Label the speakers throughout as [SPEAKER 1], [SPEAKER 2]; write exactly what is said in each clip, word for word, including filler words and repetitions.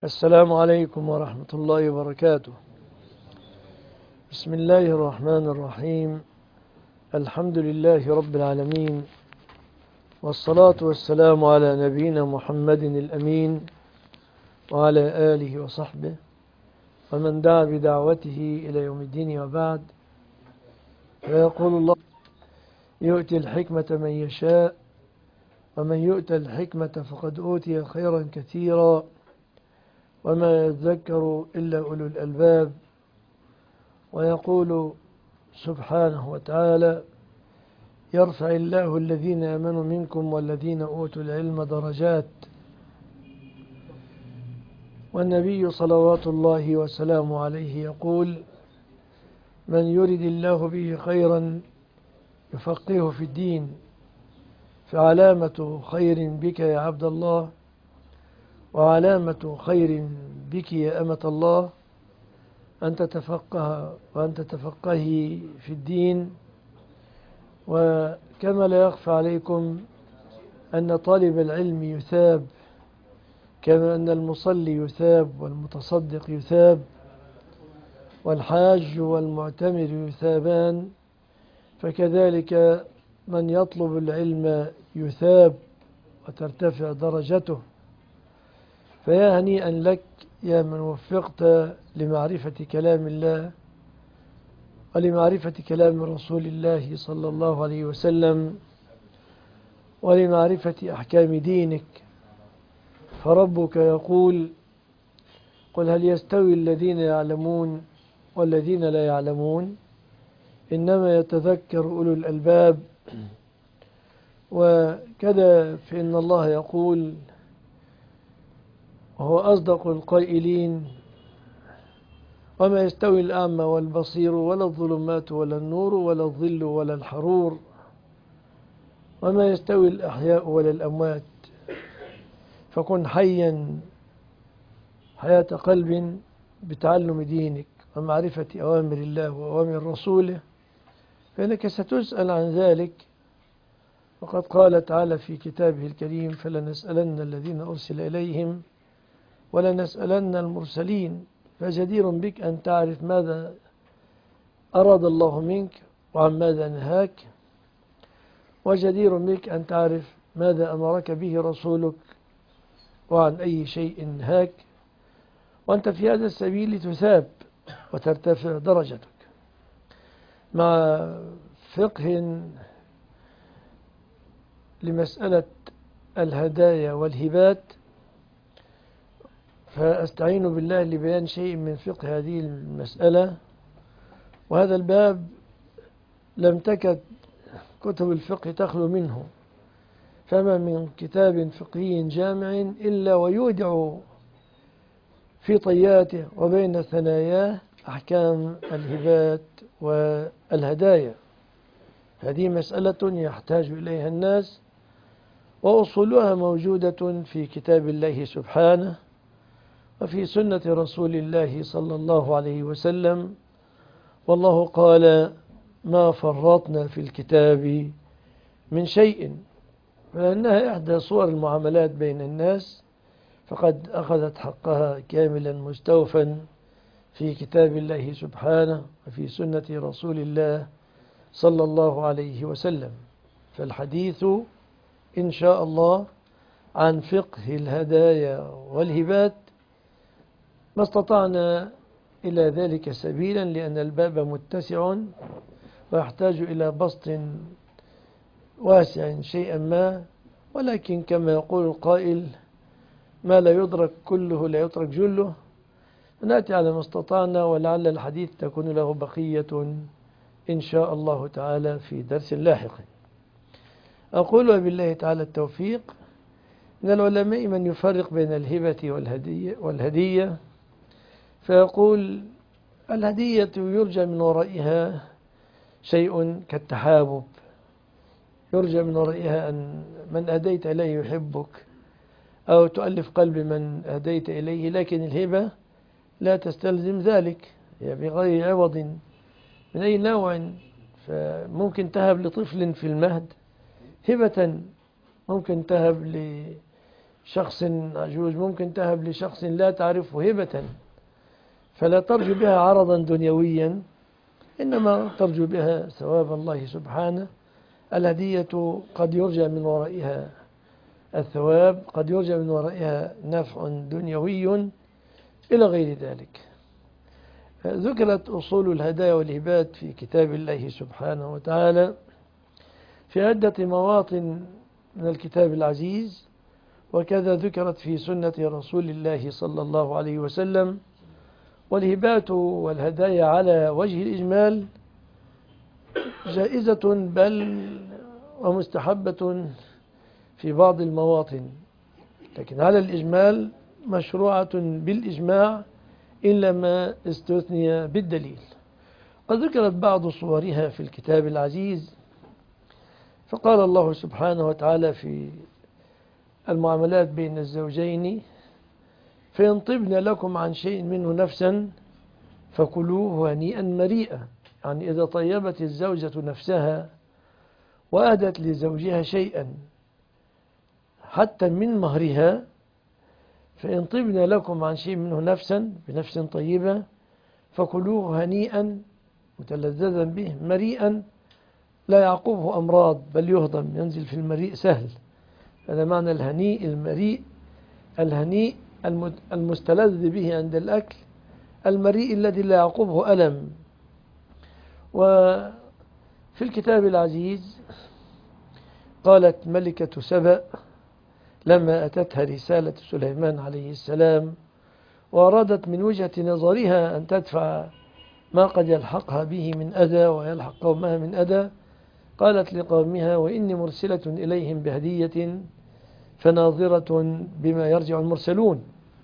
[SPEAKER 1] السلام عليكم ورحمة الله وبركاته. بسم الله الرحمن الرحيم. الحمد لله رب العالمين، والصلاة والسلام على نبينا محمد الأمين وعلى آله وصحبه ومن دعا بدعوته إلى يوم الدين، وبعد. فيقول الله: يؤتي الحكمة من يشاء ومن يؤتى الحكمة فقد أوتي خيرا كثيرا وما يذكر إلا أولو الألباب. ويقول سبحانه وتعالى: يرفع الله الذين آمنوا منكم والذين أوتوا العلم درجات. والنبي صلوات الله وسلامه عليه يقول: من يرد الله به خيرا يفقهه في الدين. فعلامة خير بك يا عبد الله، وعلامة خير بك يا أمة الله، أن تتفقه وأن تتفقهي في الدين. وكما لا يخفى عليكم أن طالب العلم يثاب، كما أن المصلي يثاب والمتصدق يثاب والحاج والمعتمر يثابان، فكذلك من يطلب العلم يثاب وترتفع درجته. فيا هنيئا لك يا من وفقت لمعرفة كلام الله ولمعرفة كلام رسول الله صلى الله عليه وسلم ولمعرفة أحكام دينك. فربك يقول: قل هل يستوي الذين يعلمون والذين لا يعلمون، إنما يتذكر أولو الألباب. وكذا فإن الله يقول وهو أصدق القائلين: وما يستوي الأعمى والبصير ولا الظلمات ولا النور ولا الظل ولا الحرور، وما يستوي الأحياء ولا الأموات. فكن حيا حياة قلب بتعلم دينك ومعرفة أوامر الله وأوامر رسوله، فإنك ستسأل عن ذلك. وقد قال تعالى في كتابه الكريم: فلنسألن الذين أرسل إليهم ولنسألن المرسلين. فجدير بك أن تعرف ماذا أراد الله منك وعن ماذا نهاك، وجدير بك أن تعرف ماذا أمرك به رسولك وعن أي شيء نهاك. وأنت في هذا السبيل تثاب وترتفع درجتك. مع فقه لمسألة الهدايا والهبات، فأستعين بالله لبيان شيء من فقه هذه المسألة. وهذا الباب لم تكد كتب الفقه تخلو منه، فما من كتاب فقهي جامع إلا ويودع في طياته وبين ثناياه أحكام الهبات والهدايا. هذه مسألة يحتاج إليها الناس، وأصولها موجودة في كتاب الله سبحانه وفي سنة رسول الله صلى الله عليه وسلم. والله قال: ما فرطنا في الكتاب من شيء. فإنها إحدى صور المعاملات بين الناس، فقد أخذت حقها كاملا مستوفا في كتاب الله سبحانه وفي سنة رسول الله صلى الله عليه وسلم. فالحديث إن شاء الله عن فقه الهدايا والهبات ما استطعنا إلى ذلك سبيلا، لأن الباب متسع ويحتاج إلى بسط واسع شيئا ما. ولكن كما يقول القائل: ما لا يدرك كله لا يترك جله. نأتي على ما استطعنا، ولعل الحديث تكون له بقية إن شاء الله تعالى في درس لاحق. أقول وبالله تعالى التوفيق. من العلماء من يفرق بين الهبة والهدية, والهدية فيقول: الهدية يرجى من ورائها شيء كالتحابب، يرجى من ورائها أن من أهديت إليه يحبك أو تؤلف قلب من أهديت إليه. لكن الهبة لا تستلزم ذلك، هي بغير عوض من أي نوع. فممكن تهب لطفل في المهد هبة، ممكن تهب شخص عجوز ممكن تهب لشخص لا تعرفه هبة، فلا ترجو بها عرضا دنيويا، إنما ترجو بها ثواب الله سبحانه. الهدية قد يرجى من ورائها الثواب، قد يرجى من ورائها نفع دنيوي إلى غير ذلك. ذكرت أصول الهدايا والهبات في كتاب الله سبحانه وتعالى في عدة مواطن من الكتاب العزيز، وكذا ذكرت في سنة رسول الله صلى الله عليه وسلم. والهبات والهدايا على وجه الإجمال جائزة بل ومستحبة في بعض المواطن، لكن على الإجمال مشروعة بالإجماع إلا ما استثني بالدليل. قد ذكرت بعض صورها في الكتاب العزيز، فقال الله سبحانه وتعالى في المعاملات بين الزوجين: فإن طبن لكم عن شيء منه نفسا فكلوه هنيئا مريئا. يعني إذا طيبت الزوجة نفسها وأهدت لزوجها شيئا حتى من مهرها، فإن طبن لكم عن شيء منه نفسا بنفس طيبة فكلوه هنيئا متلذذا به مريئا، لا يعقبه أمراض بل يهضم، ينزل في المريء سهل. هذا معنى الهنيء المريء. الهنيء المستلذ به عند الأكل، المريء الذي لا يعقبه ألم. وفي الكتاب العزيز قالت ملكة سبأ لما أتتها رسالة سليمان عليه السلام وأرادت من وجهة نظرها أن تدفع ما قد يلحقها به من أذى ويلحق قومها من أذى، قالت لقومها: وإني مرسلة إليهم بهدية فناظرة بما يرجع المرسلون.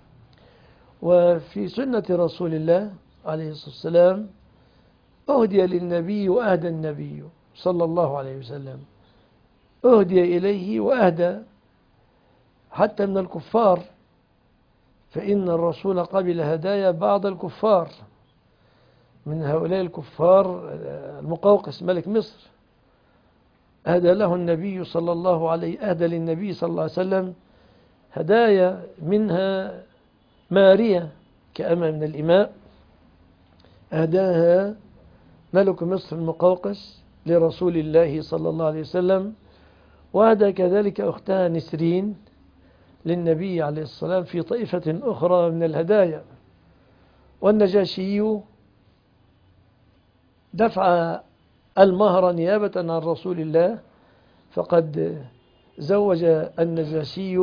[SPEAKER 1] وفي سنة رسول الله عليه الصلاة والسلام أهدي للنبي وأهدى النبي صلى الله عليه وسلم، أهدي إليه وأهدى حتى من الكفار، فإن الرسول قبل هدايا بعض الكفار. من هؤلاء الكفار المقوقس ملك مصر، أهدى له النبي صلى الله عليه أهدى للنبي صلى الله عليه وسلم هدايا، منها مارية كأمة من الإماء أهداها ملك مصر المقوقس لرسول الله صلى الله عليه وسلم، وأهدى كذلك أختها نسرين للنبي عليه الصلاة والسلام في طائفة أخرى من الهدايا. والنجاشي دفع المهر نيابة عن رسول الله، فقد زوج النجاشي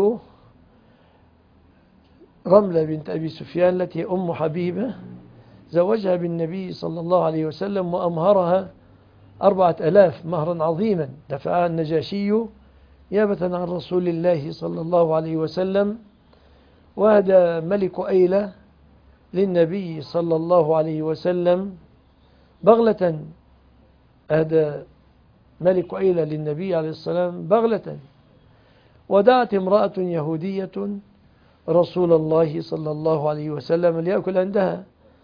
[SPEAKER 1] رملة بنت أبي سفيان التي أم حبيبة، زوجها بالنبي صلى الله عليه وسلم وأمهرها أربعة ألاف مهرا عظيما دفعها النجاشي نيابة عن رسول الله صلى الله عليه وسلم. وهدى ملك أيلة للنبي صلى الله عليه وسلم بغلة، أهدى ملك أيلة للنبي عليه السلام بغلة. ودعت امرأة يهودية رسول الله صلى الله عليه وسلم ليأكل عندها،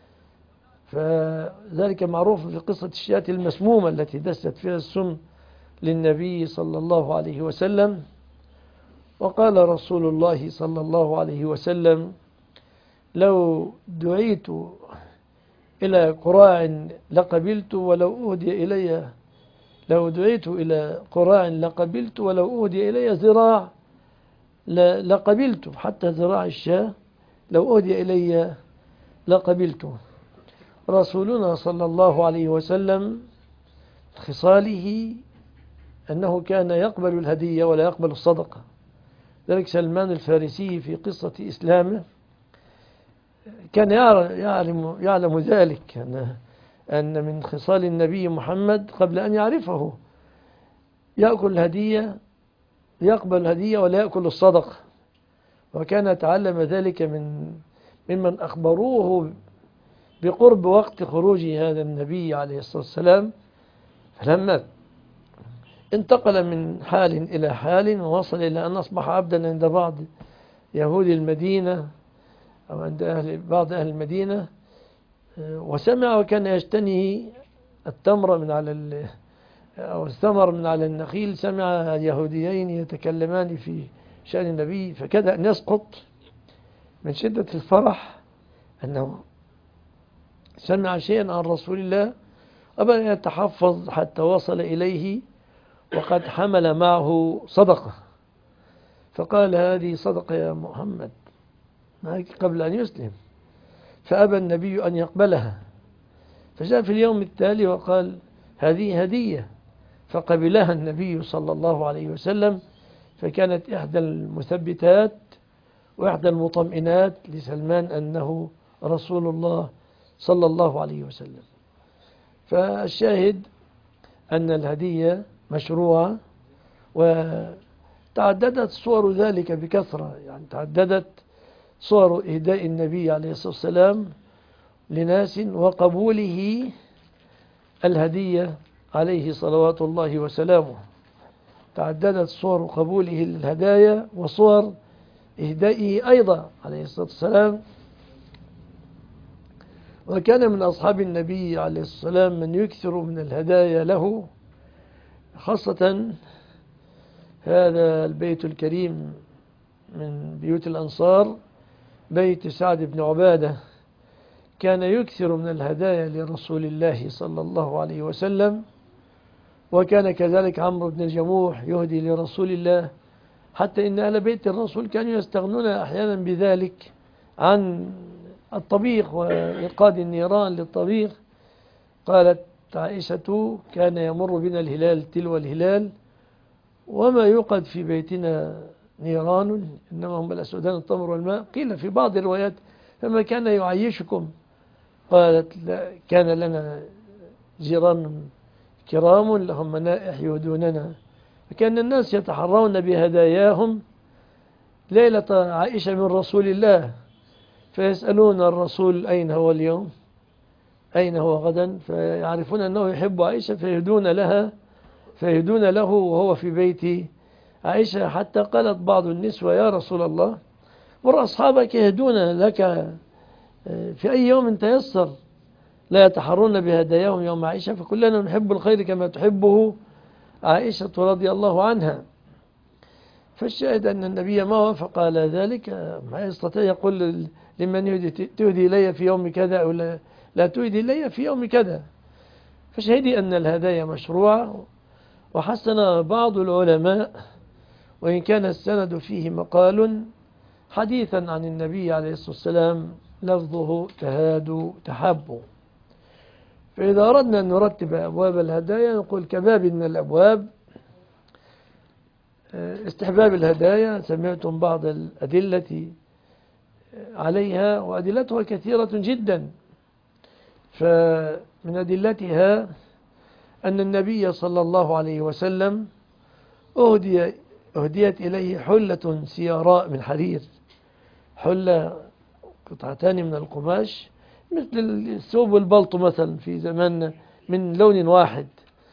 [SPEAKER 1] فذلك معروف في قصة الشاة المسمومة التي دست فيها السم للنبي صلى الله عليه وسلم. وقال رسول الله صلى الله عليه وسلم: لو دعيت إلى قراع لقبلت ولو أهدي إلي لو دعيت إلى قراع لقبلت ولو أهدي إلي ذراع لقبلت، حتى ذراع الشاة لو أهدي إلي لقبلت. رسولنا صلى الله عليه وسلم خصاله أنه كان يقبل الهدية ولا يقبل الصدقة. ذلك سلمان الفارسي في قصة إسلامه كان يعلم, يعلم ذلك، أن, أن من خصال النبي محمد قبل أن يعرفه يأكل الهدية يقبل الهدية ولا يأكل الصدقة، وكان يتعلم ذلك من ممن أخبروه بقرب وقت خروج هذا النبي عليه الصلاة والسلام. فلما انتقل من حال إلى حال ووصل إلى أن أصبح عبدا عند بعض يهود المدينة أو عند أهل بعض أهل المدينة، وسمع وكان يجتني التمر من على أو الثمر من على النخيل، سمع يهوديين يتكلمان في شأن النبي، فكاد أن يسقط من شدة الفرح أنه سمع شيئا عن رسول الله، وبدأ يتحفظ حتى وصل إليه وقد حمل معه صدقة، فقال هذه صدقة يا محمد قبل أن يسلم، فأبى النبي أن يقبلها، فجاء في اليوم التالي وقال هذه هدية، فقبلها النبي صلى الله عليه وسلم، فكانت إحدى المثبتات وإحدى المطمئنات لسلمان أنه رسول الله صلى الله عليه وسلم. فالشاهد أن الهدية مشروعة، وتعددت صور ذلك بكثرة، يعني تعددت صور إهداء النبي عليه الصلاة والسلام لناس وقبوله الهدية عليه صلوات الله وسلامه. تعددت صور قبوله للهدايا وصور إهدائه أيضا عليه الصلاة والسلام. وكان من أصحاب النبي عليه الصلاة والسلام من يكثر من الهدايا له، خاصة هذا البيت الكريم من بيوت الأنصار، بيت سعد بن عبادة، كان يكثر من الهدايا لرسول الله صلى الله عليه وسلم. وكان كذلك عمرو بن الجموح يهدي لرسول الله، حتى إن أهل بيت الرسول كانوا يستغنون أحيانا بذلك عن الطبيخ وإيقاد النيران للطبيخ. قالت عائشة كان يمر بنا الهلال تلو الهلال وما يوقد في بيتنا نيران، إنما هم الأسودان التمر والماء. قيل في بعض الروايات فما كان يعيشكم؟ قالت لا، كان لنا جيران كرام لهم منائح يهدوننا، فكان الناس يتحرون بهداياهم ليلة عائشة من رسول الله، فيسألون الرسول أين هو اليوم، أين هو غدا، فيعرفون أنه يحب عائشة فيهدون لها فيهدون له وهو في بيت عائشة. حتى قالت بعض النسوة يا رسول الله مر أصحابك يهدون لك في أي يوم تيسر، لا يتحرون بهداياهم يوم عائشة، فكلنا نحب الخير كما تحبه عائشة رضي الله عنها. فالشاهد أن النبي ما وافق على ذلك، ما يستطيع يقول لمن يهدي تهدي إلي في يوم كذا أو لا, لا تهدي إلي في يوم كذا. فشهدي أن الهدايا مشروعة. وحسن بعض العلماء وإن كان السند فيه مقال حديثا عن النبي عليه الصلاة والسلام لفظه تهادوا تحبوا. فإذا أردنا أن نرتب أبواب الهدايا نقول كباب من الأبواب استحباب الهدايا. سمعتم بعض الأدلة عليها وأدلتها كثيرة جدا. فمن أدلتها أن النبي صلى الله عليه وسلم أهدي أهديت إليه حلة سياراء من حرير، حلة قطعتان من القماش مثل الثوب والبلطو مثلا في زماننا من لون واحد،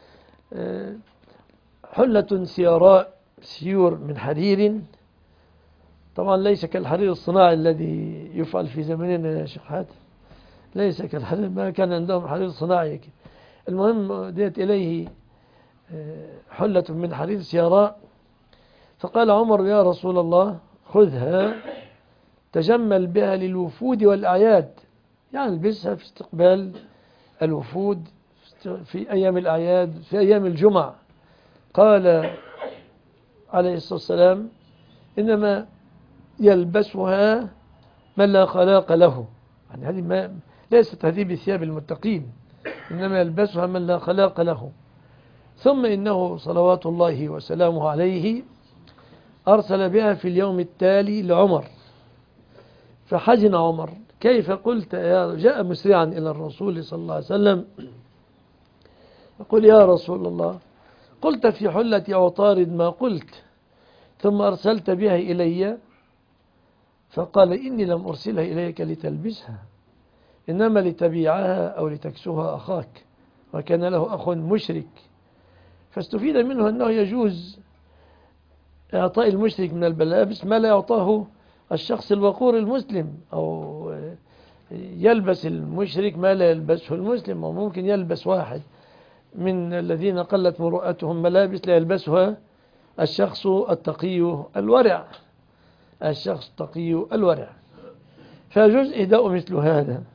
[SPEAKER 1] حلة سياراء سيور من حرير، طبعا ليس كالحرير الصناعي الذي يفعل في زماننا يا شيخ حاتم، ليس كالحرير، ما كان عندهم حرير صناعي. المهم ديت إليه حلة من حرير سياراء، فقال عمر يا رسول الله خذها تجمل بها للوفود والأعياد، يعني البسها في استقبال الوفود في أيام الأعياد في أيام الجمعة. قال عليه الصلاة والسلام إنما يلبسها من لا خلاق له، يعني هذه ما ليست هذه بثياب المتقين، إنما يلبسها من لا خلاق له. ثم إنه صلوات الله وسلامه عليه أرسل بها في اليوم التالي لعمر، فحزن عمر كيف قلت يا، جاء مسرعا إلى الرسول صلى الله عليه وسلم يقول يا رسول الله قلت في حلة عطارد ما قلت ثم أرسلت بها إلي، فقال إني لم أرسلها إليك لتلبسها إنما لتبيعها أو لتكسوها أخاك، وكان له أخ مشرك. فاستفيد منه أنه يجوز إعطاء المشرك من الملابس ما لا يعطاه الشخص الوقور المسلم، أو يلبس المشرك ما لا يلبسه المسلم، وممكن يلبس واحد من الذين قلت مروءتهم ملابس لا يلبسها الشخص التقي الورع، الشخص التقي الورع، فيجوز إهداء مثل هذا.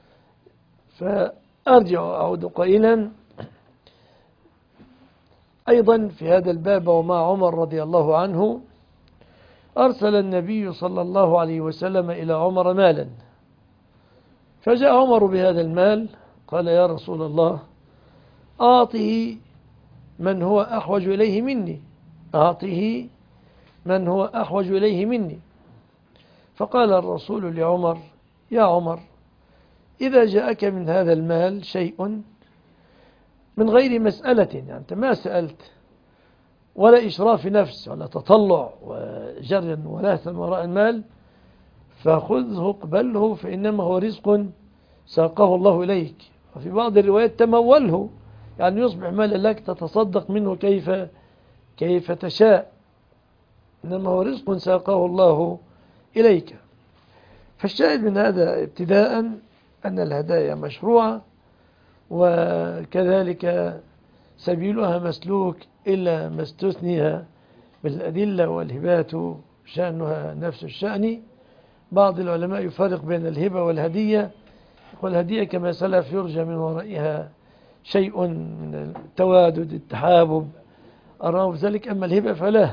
[SPEAKER 1] فأرجع أعود قائلا أيضا في هذا الباب ومع عمر رضي الله عنه، أرسل النبي صلى الله عليه وسلم إلى عمر مالا، فجاء عمر بهذا المال قال يا رسول الله أعطه من هو أحوج إليه مني، أعطه من هو أحوج إليه مني. فقال الرسول لعمر يا عمر إذا جاءك من هذا المال شيء من غير مسألة، يعني أنت ما سألت ولا إشراف نفس ولا تطلع وجر ولهثا وراء المال، فخذه اقبله فإنما هو رزق ساقه الله إليك. وفي بعض الروايات تموله، يعني يصبح مالا لك تتصدق منه كيف كيف تشاء، إنما هو رزق ساقه الله إليك. فالشاهد من هذا ابتداء أن الهدايا مشروعة، وكذلك سبيلها مسلوك إلا ما استثنيها بالأدلة، والهبات شأنها نفس الشأن. بعض العلماء يفرق بين الهبة والهدية، والهدية كما سلف يرجى من ورائها شيء من التوادد التحابب أراه ذلك، أما الهبة فلا.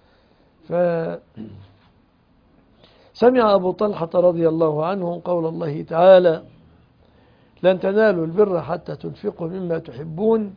[SPEAKER 1] فسمع أبو طلحة رضي الله عنه قول الله تعالى لن تنالوا البر حتى تنفقوا مما تحبون،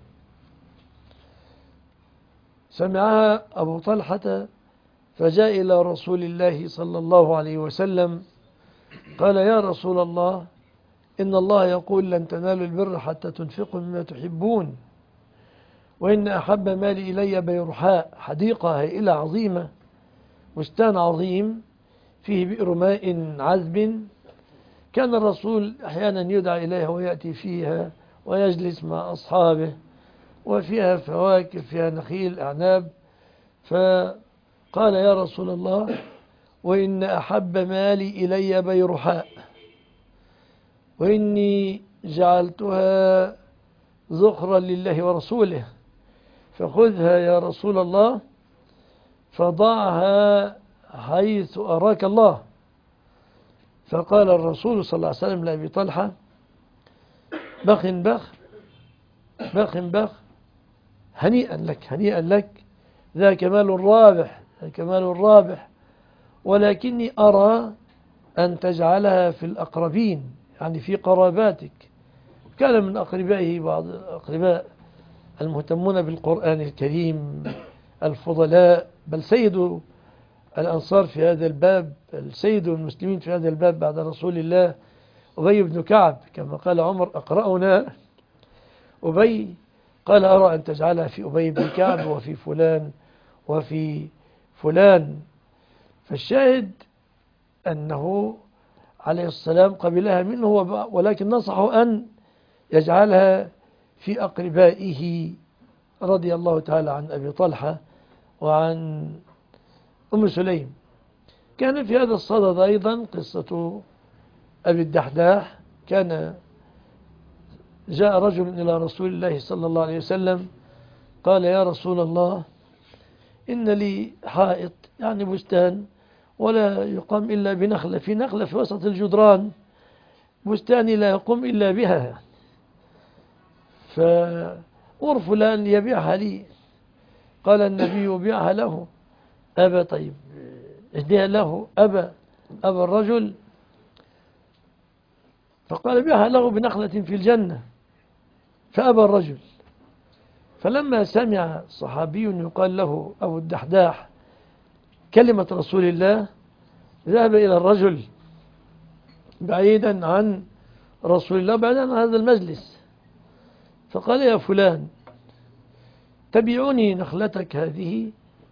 [SPEAKER 1] سمعها أبو طلحة فجاء إلى رسول الله صلى الله عليه وسلم قال يا رسول الله إن الله يقول لن تنالوا البر حتى تنفقوا مما تحبون، وإن أحب مالي إلي بيرحاء، حديقة هائلة عظيمة، بستان عظيم فيه بئر ماء عذب، كان الرسول أحيانا يدعى إليها ويأتي فيها ويجلس مع أصحابه، وفيها فواكه، فيها نخيل أعناب. فقال يا رسول الله وإن أحب مالي إلي بيرحاء، وإني جعلتها ذخرا لله ورسوله، فخذها يا رسول الله فضعها حيث أراك الله. فقال الرسول صلى الله عليه وسلم لأبي طلحة بخ بخ بخ بخ هنيئا لك هنيئا لك، ذاك مال رابح، ذاك مال رابح، ولكني أرى أن تجعلها في الأقربين، يعني في قراباتك. كان من أقربائه بعض الأقرباء المهتمون بالقرآن الكريم الفضلاء، بل سيد الأنصار في هذا الباب، السيد المسلمين في هذا الباب بعد رسول الله أبي بن كعب، كما قال عمر أقرأنا أبي، قال أرى أن تجعلها في أبي بن كعب وفي فلان وفي فلان. فالشاهد أنه عليه السلام قبلها منه، ولكن نصحه أن يجعلها في أقربائه رضي الله تعالى عن أبي طلحة وعن أم سليم. كان في هذا الصدد أيضا قصة أبي الدحداح. كان جاء رجل إلى رسول الله صلى الله عليه وسلم قال يا رسول الله إن لي حائط، يعني بستان، ولا يقام إلا بنخلة، في نخلة في وسط الجدران، بستاني لا يقوم إلا بها، فأر فلان يبيعها لي. قال النبي بيعها له. أبى، طيب اهديها له. أبى أبى الرجل. فقال بيعها له بنخلة في الجنة، فأبى الرجل. فلما سمع صحابي يقال له أبو الدحداح كلمة رسول الله ذهب إلى الرجل بعيدا عن رسول الله، بعيدا عن هذا المجلس، فقال يا فلان تبيعني نخلتك هذه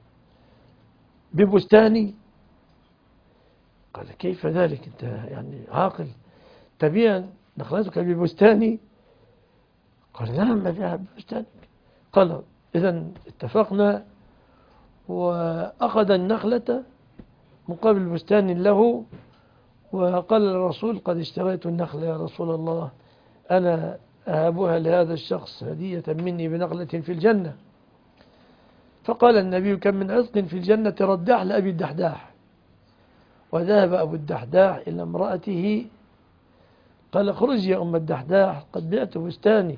[SPEAKER 1] ببستاني؟ قال كيف ذلك، أنت يعني عاقل، تبيع نخلتك ببستاني؟ قال نعم ببيعها ببستانك. قال إذن اتفقنا، وأخذ النخلة مقابل بستان له، وقال الرسول قد اشتريت النخلة يا رسول الله، أنا أهبها لهذا الشخص هدية مني بنخلة في الجنة. فقال النبي: كم من عتق في الجنة رداح لأبي الدحداح. وذهب أبو الدحداح إلى امرأته قال: اخرجي يا أم الدحداح، قد بعت بستاني.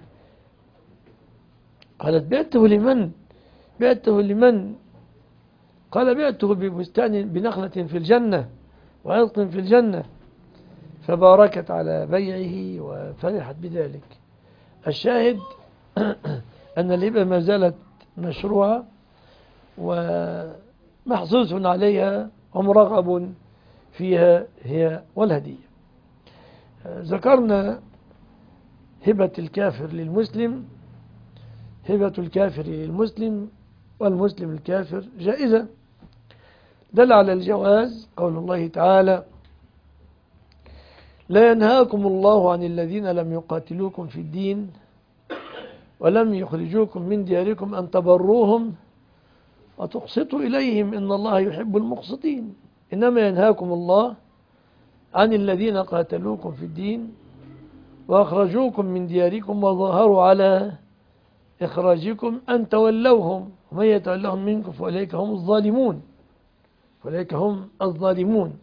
[SPEAKER 1] قالت: بعته لمن؟ بعته لمن؟ قال: بعته ببستان بنخلة في الجنة وعتق في الجنة. فباركت على بيعه وفرحت بذلك. الشاهد أن الهبة ما زالت مشروعة ومحسوس عليها ومرغب فيها هي والهدية. ذكرنا هبة الكافر للمسلم. هبة الكافر للمسلم والمسلم الكافر جائزة. دل على الجواز قول الله تعالى: لا ينهاكم الله عن الذين لم يقاتلوكم في الدين ولم يخرجوكم من دياركم أن تبروهم وتقسطوا إليهم إن الله يحب المقسطين. إنما ينهاكم الله عن الذين قاتلوكم في الدين وأخرجوكم من دياركم وظاهروا على إخراجكم أن تولوهم ومن يتولهم منكم فأولئك هم الظالمون. فأولئك هم الظالمون.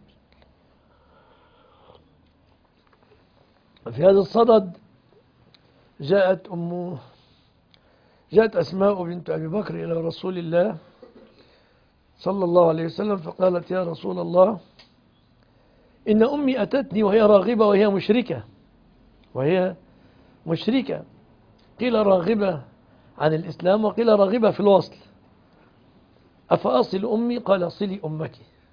[SPEAKER 1] في هذا الصدد جاءت أم جاءت أسماء بنت أبي بكر إلى رسول الله صلى الله عليه وسلم فقالت: يا رسول الله، إن أمي أتتني وهي راغبة وهي مشركة وهي مشركة قيل راغبة عن الإسلام وقيل راغبة في الوصل، أفأصل أمي؟ قال: صلي أمك.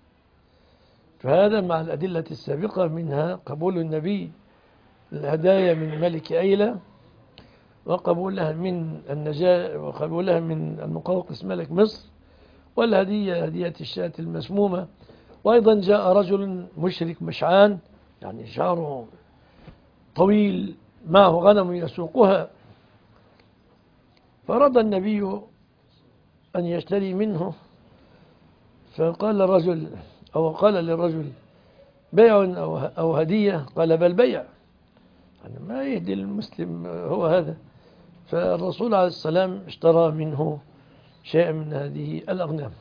[SPEAKER 1] فهذا مع الأدلة السابقة، منها قبول النبي الهدايا من ملك أيلة وقبولها من النجاة وقبولها من المقوقس ملك مصر، والهدية هدية الشاة المسمومة. وأيضا جاء رجل مشرك مشعان، يعني شعره طويل معه غنم يسوقها، فأراد النبي أن يشتري منه، فقال الرجل أو قال للرجل: بيع أو أو هدية؟ قال: بل بيع. يعني ما يهدي المسلم هو هذا. فالرسول عليه السلام اشترى منه شيء من هذه الأغنام.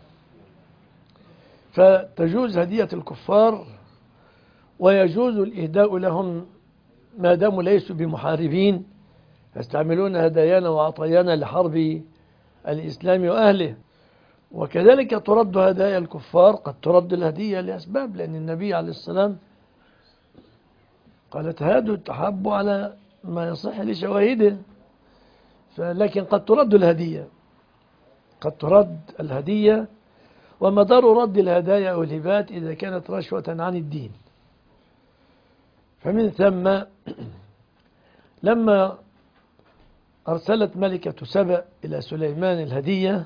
[SPEAKER 1] فتجوز هدية الكفار ويجوز الإهداء لهم ما داموا ليسوا بمحاربين، يستعملون هدايانا وعطايانا لحرب الإسلام وأهله. وكذلك ترد هدايا الكفار، قد ترد الهدية لأسباب، لأن النبي عليه السلام قال: تهادوا التحب على ما يصح لشواهده. لكن قد ترد الهدية قد ترد الهدية ومدار رد الهدايا أو الهبات إذا كانت رشوة عن الدين. فمن ثم لما أرسلت ملكة سبأ إلى سليمان الهدية،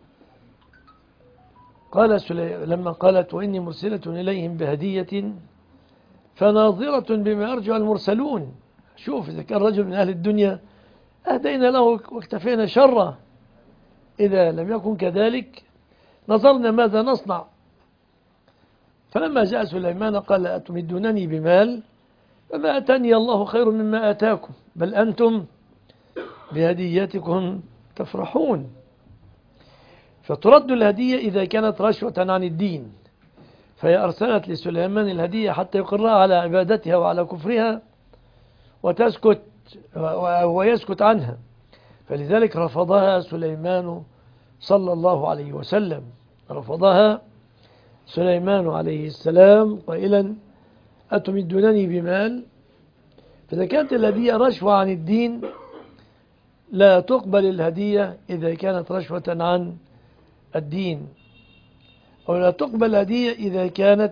[SPEAKER 1] قال سلي... لما قالت: وإني مرسلة إليهم بهدية فناظرة بما أرجو المرسلون. شوف، إذا كان رجل من أهل الدنيا أهدينا له واكتفينا شره، إذا لم يكن كذلك نظرنا ماذا نصنع. فلما جاء سليمان قال: أتمدونني بمال فما أتاني الله خير مما آتاكم بل أنتم بهديتكم تفرحون. فترد الهدية إذا كانت رشوة عن الدين، فهي أرسلت لسليمان الهدية حتى يقرها على عبادتها وعلى كفرها وتسكت ويسكت عنها، فلذلك رفضها سليمان صلى الله عليه وسلم. رفضها سليمان عليه السلام قائلا: أتمدونني بمال. فإذا كانت الهدية رشوة عن الدين لا تقبل الهدية إذا كانت رشوة عن الدين، أو لا تقبل هدية إذا كانت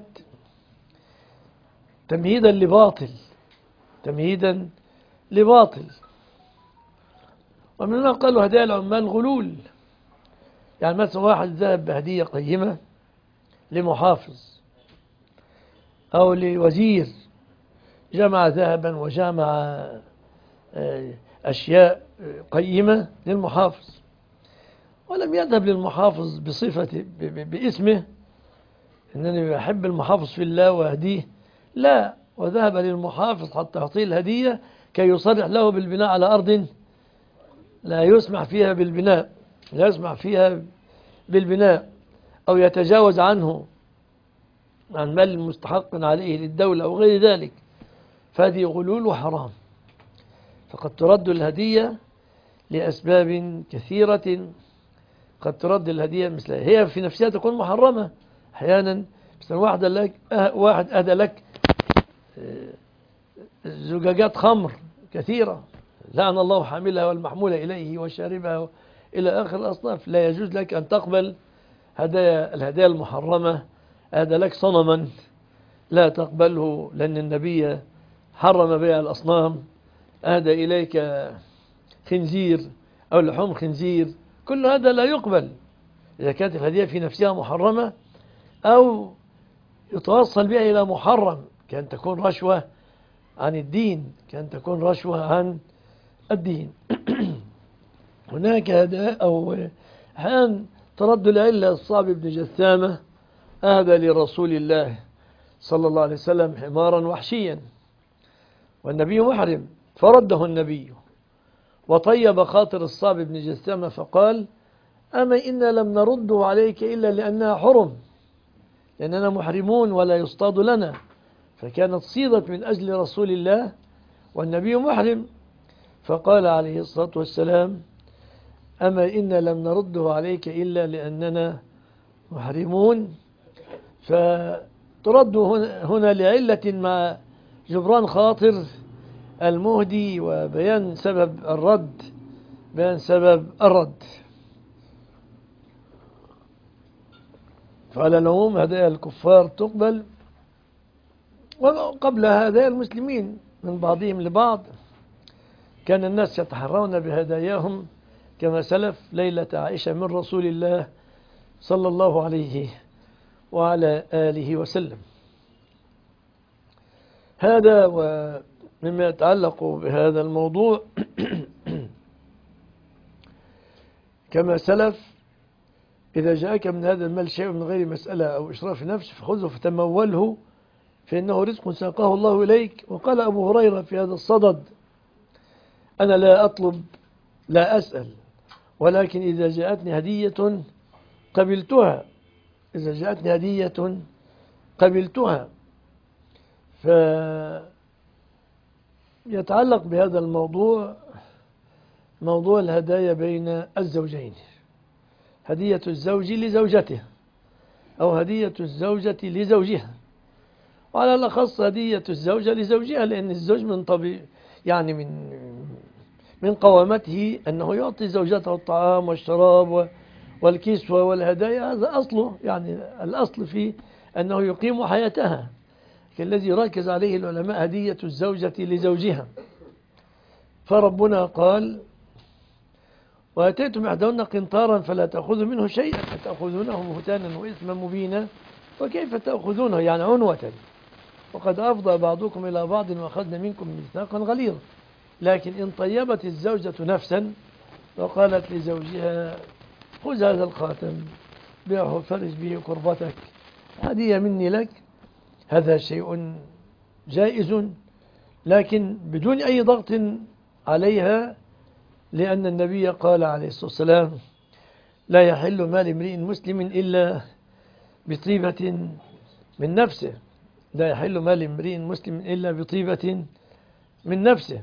[SPEAKER 1] تمهيدا لباطل تمهيدا لباطل. ومن هنا قالوا هدايا العمال غلول. يعني مثلا واحد ذهب بهدية قيمة لمحافظ أو لوزير، جمع ذهبا وجمع أشياء قيمة للمحافظ، ولم يذهب للمحافظ بصفة باسمه إنني بحب المحافظ في الله وأهديه، لا، وذهب للمحافظ حتى يعطيه الهدية كي يصرح له بالبناء على أرض لا يسمح فيها بالبناء، لا يسمح فيها بالبناء أو يتجاوز عنه عن مال مستحق عليه للدولة أو غير ذلك، فهذه غلول وحرام. فقد ترد الهدية لأسباب كثيرة. قد ترد الهدية مثل هي في نفسها تكون محرمة أحيانا، مثل واحد لك واحد أهدى لك زجاجات خمر كثيرة، لعن الله حاملها والمحمولة إليه وشاربها إلى آخر الأصناف. لا يجوز لك أن تقبل هدايا الهدايا المحرمة. أهدى لك صنما لا تقبله، لأن النبي حرم بيع الأصنام. أهدى إليك خنزير أو لحوم خنزير، كل هذا لا يقبل إذا كانت الهدية في نفسها محرمة أو يتوصل بها إلى محرم، كأن تكون رشوة عن الدين، كأن تكون رشوة عن الدين. هناك هدايا أو أحيانا ترد العلة. الصعب بن جثامة أهدى لرسول الله صلى الله عليه وسلم حمارا وحشيا والنبي محرم، فرده النبي وطيب خاطر الصعب بن جثامة فقال: أما إنا لم نرده عليك إلا لأنها حرم، لأننا محرمون ولا يصطاد لنا. فكانت صيدت من أجل رسول الله والنبي محرم. فقال عليه الصلاة والسلام: أما إنا لم نرده عليك إلا لأننا محرمون. فترد هنا لعلة مع جبران خاطر المهدي وبيان سبب الرد، بيان سبب الرد. فعلى العموم هدايا الكفار تقبل، وقبل هدايا المسلمين من بعضهم لبعض. كان الناس يتحرون بهداياهم كما سلف ليلة عائشة من رسول الله صلى الله عليه وعلى آله وسلم. هذا ومما يتعلق بهذا الموضوع كما سلف: إذا جاءك من هذا المال شيء من غير مسألة أو إشراف نفس فخذه فتموله فإنه رزق ساقه الله إليك. وقال أبو هريرة في هذا الصدد: أنا لا أطلب لا أسأل، ولكن إذا جاءتني هدية قبلتها. إذا جاءتني هدية قبلتها. فيتعلق بهذا الموضوع موضوع الهدايا بين الزوجين: هدية الزوج لزوجته أو هدية الزوجة لزوجها، وعلى الأخص هدية الزوجة لزوجها، لأن الزوج من طبيعي يعني من من قوامته أنه يعطي زوجته الطعام والشراب والكسوة والهدايا. هذا أصله، يعني الأصل فيه أنه يقيم حياتها، كالذي ركز عليه العلماء: هدية الزوجة لزوجها. فربنا قال: وآتيتم إحداهن قنطارا فلا تأخذوا منه شيئا أتأخذونه بهتانا وإثما مبينا وكيف تأخذونه يعني عنوة وقد أفضى بعضكم إلى بعض وأخذنا منكم ميثاقا غليظا. لكن إن طيبت الزوجة نفسا وقالت لزوجها: خذ هذا الخاتم بيعه فرج به كربتك، هدية مني لك، هذا شيء جائز لكن بدون أي ضغط عليها، لأن النبي قال عليه الصلاة والسلام: لا يحل مال امرئ مسلم إلا بطيبة من نفسه. لا يحل مال امرئ مسلم إلا بطيبة من نفسه.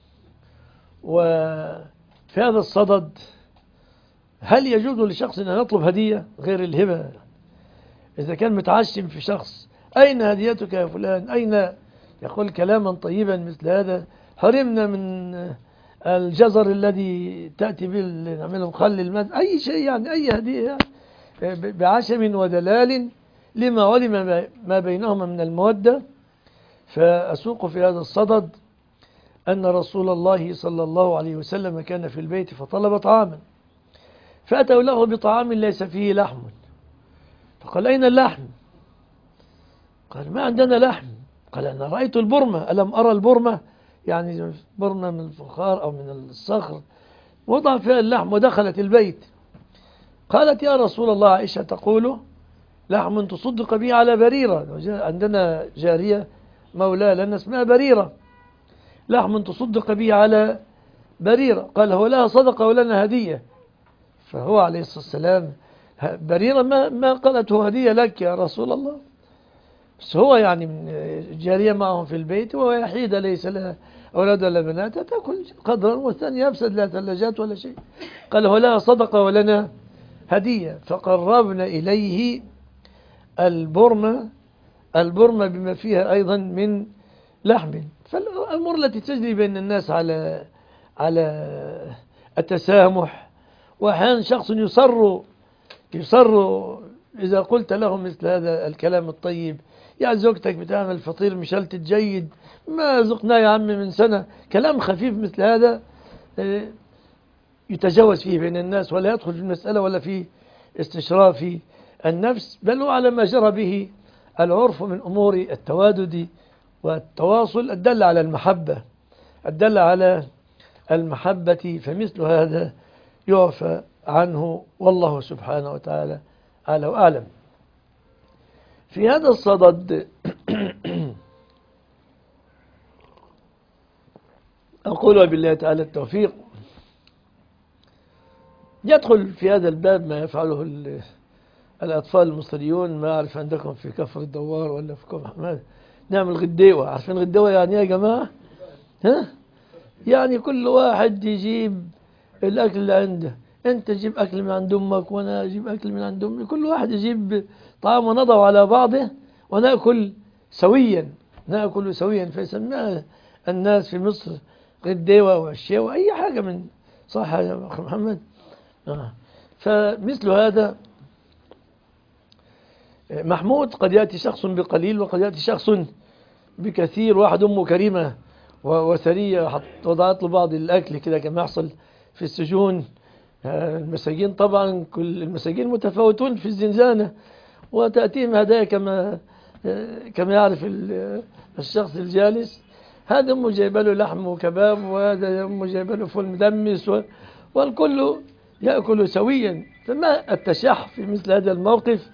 [SPEAKER 1] وفي هذا الصدد هل يجوز لشخص أن يطلب هدية غير الهبة؟ إذا كان متعشم في شخص: أين هديتك يا فلان؟ أين؟ يقول كلاما طيبا مثل هذا: حرمنا من الجزر الذي تأتي به نعمله مخلل الماء، أي شيء يعني، أي هدية يعني بعشم ودلال لما علم ما بينهما من المودة. فأسوق في هذا الصدد أن رسول الله صلى الله عليه وسلم كان في البيت فطلب طعاما، فأتوا له بطعام ليس فيه لحم، فقال: أين اللحم؟ قال: ما عندنا لحم. قال: أنا رأيت البرمة، ألم أرى البرمة؟ يعني برمة من الفخار أو من الصخر وضع فيها اللحم ودخلت البيت. قالت: يا رسول الله، عائشة تقول: لحم تصدق به على بريرة. عندنا جارية مولاه لنا اسمها بريرة، لحم تصدق به على بريرة. قال: هو لها صدقة ولنا هدية. فهو عليه الصلاة والسلام بريرة ما, ما قالته هدية لك يا رسول الله، بس هو يعني جارية معهم في البيت ووحيدة ليس لها أولاد ولا بنات، تأكل قدرا، والثانية يفسد لا ثلاجات ولا شيء. قال هو لها صدقة ولنا هدية. فقربنا إليه البرمة البرمة بما فيها أيضا من لحم. فالأمور التي تجري بين الناس على على التسامح، وأحيانا شخص يصر يصر إذا قلت له مثل هذا الكلام الطيب، يا زوجتك بتعمل فطير مشلتت جيد، ما ذقناه يا عم من سنة، كلام خفيف مثل هذا يتجاوز فيه بين الناس، ولا يدخل في المسألة ولا في استشراف النفس، بل هو على ما جرى به العرف من أمور التوادد والتواصل الدل على المحبة الدل على المحبة. فمثل هذا يعفى عنه، والله سبحانه وتعالى أعلى وأعلم. في هذا الصدد أقول بالله تعالى التوفيق، يدخل في هذا الباب ما يفعله الأطفال المصريون، ما أعرف عندكم في كفر الدوار ولا في كفر حماد، نعمل غديوة. عارفين غديوة يعني يا جماعة؟ ها؟ يعني كل واحد يجيب الأكل اللي عنده، أنت تجيب أكل من عند أمك وأنا أجيب أكل من عند أمي، كل واحد يجيب طعام ونضع على بعضه ونأكل سويا نأكل سويا فيسميها الناس في مصر غديوة وعشيوة، أي حاجة من صح يا أخي محمد. آه. فمثل هذا محمود، قد يأتي شخص بقليل وقد يأتي شخص بكثير، واحد أمه كريمة وثرية وضعت له بعض الأكل كده كما يحصل في السجون. المساجين طبعا كل المساجين متفاوتون في الزنزانة، وتأتيهم هدايا كما كما يعرف الشخص الجالس، هذا أمه جايبه له لحم وكباب، وهذا أمه جايبه له فول مدمس، والكل يأكل سويا. فما التشح في مثل هذا الموقف